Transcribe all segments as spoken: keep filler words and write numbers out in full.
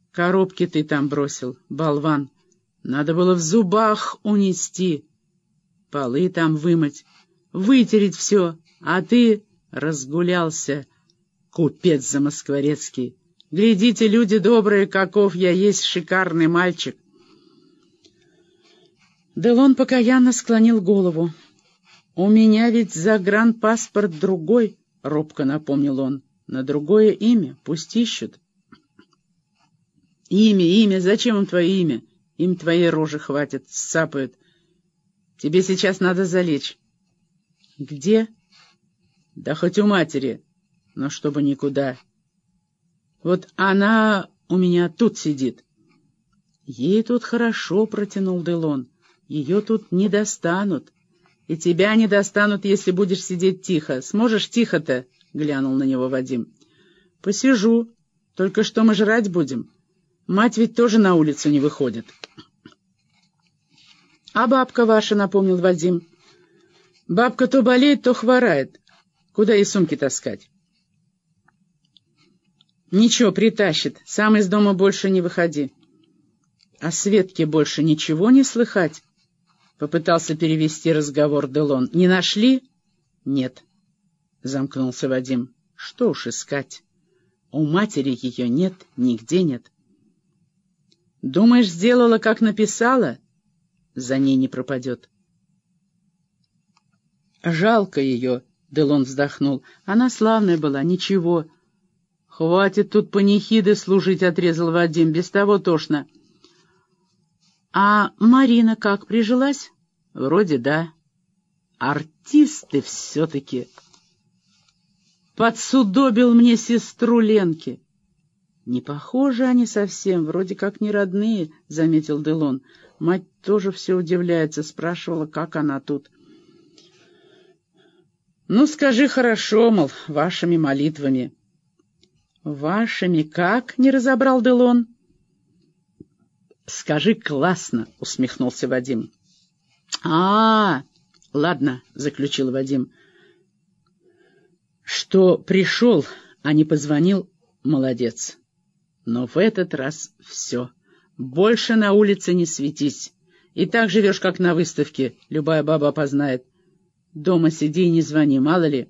Коробки ты там бросил, болван. Надо было в зубах унести. Полы там вымыть, вытереть все, а ты разгулялся, купец замоскворецкий. Глядите, люди добрые, каков я есть шикарный мальчик. Делон покаянно склонил голову. «У меня ведь загранпаспорт другой», — робко напомнил он. «На другое имя пусть ищут». «Имя, имя, зачем им твое имя? Им твоей рожи хватит, сцапают. Тебе сейчас надо залечь». «Где?» «Да хоть у матери, но чтобы никуда. Вот она у меня тут сидит». «Ей тут хорошо», — протянул Делон. «Ее тут не достанут. И тебя не достанут, если будешь сидеть тихо. Сможешь тихо-то?» — глянул на него Вадим. «Посижу. Только что мы жрать будем? Мать ведь тоже на улицу не выходит». «А бабка ваша», — напомнил Вадим. «Бабка то болеет, то хворает. Куда ей сумки таскать?» «Ничего, притащит. Сам из дома больше не выходи». «А Светке больше ничего не слыхать?» — попытался перевести разговор Делон. «Не нашли?» «Нет», — замкнулся Вадим. «Что уж искать? У матери ее нет, нигде нет». «Думаешь, сделала, как написала?» «За ней не пропадет». «Жалко ее», — Делон вздохнул. «Она славная была, ничего». «Хватит тут панихиды служить», — отрезал Вадим. «Без того тошно». «А Марина как, прижилась?» «Вроде да». «Артисты все-таки». «Подсудобил мне сестру Ленки». «Не похожи они совсем, вроде как не родные», — заметил Делон. Мать тоже все удивляется, спрашивала, как она тут. «Ну, скажи хорошо, мол, вашими молитвами». «Вашими как?» — не разобрал Делон. «Скажи классно», — усмехнулся Вадим. «А, -а ладно», — заключил Вадим. «Что пришел, а не позвонил, молодец. Но в этот раз все. Больше на улице не светись. И так живешь, как на выставке, любая баба опознает. Дома сиди и не звони, мало ли».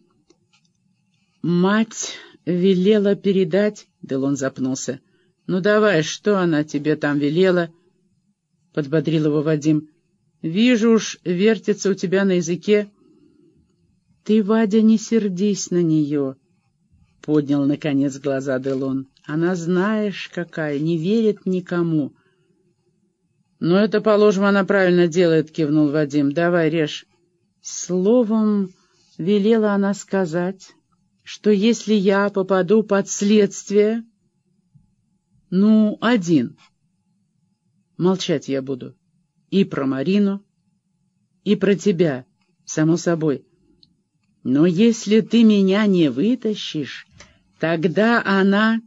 «Мать велела передать», — Делон запнулся. «Ну давай, что она тебе там велела?» — подбодрил его Вадим. «Вижу уж, вертится у тебя на языке». «Ты, Вадя, не сердись на нее», — поднял, наконец, глаза Делон. «Она, знаешь, какая, не верит никому». «Ну, это, положим, она правильно делает», — кивнул Вадим. «Давай, режь». «Словом, велела она сказать, что если я попаду под следствие, ну, один, молчать я буду. И про Марину, и про тебя, само собой. Но если ты меня не вытащишь, тогда она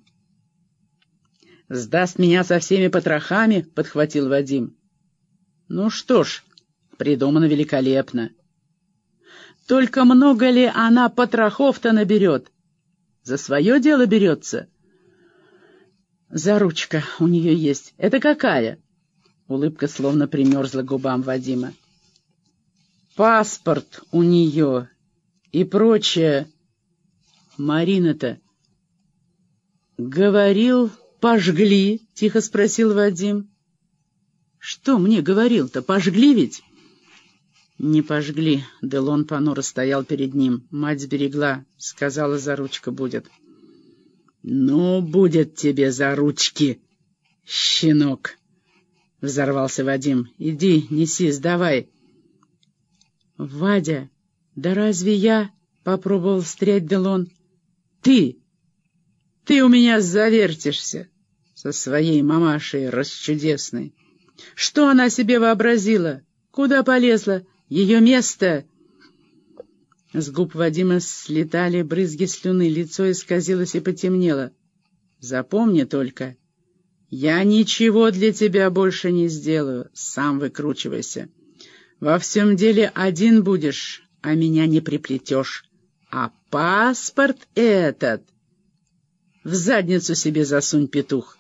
сдаст меня со всеми потрохами», — подхватил Вадим. «Ну что ж, придумано великолепно. Только много ли она потрохов-то наберет? За свое дело берется?» «Заручка у нее есть. Это какая?» Улыбка словно примерзла к губам Вадима. «Паспорт у нее и прочее». «Марина-то...» «Говорил, пожгли?» — тихо спросил Вадим. «Что мне говорил-то, пожгли ведь?» «Не пожгли». Делон понуро стоял перед ним. «Мать сберегла. Сказала, заручка будет». «Ну, будет тебе заручки, щенок!» — взорвался Вадим. «Иди, неси, сдавай». «Вадя, да разве я?» — попробовал встрять Делон. «Ты! Ты у меня завертишься со своей мамашей расчудесной. Что она себе вообразила? Куда полезла? Ее место...» С губ Вадима слетали брызги слюны, лицо исказилось и потемнело. «Запомни только, я ничего для тебя больше не сделаю, сам выкручивайся. Во всем деле один будешь, а меня не приплетешь. А паспорт этот в задницу себе засунь, петух».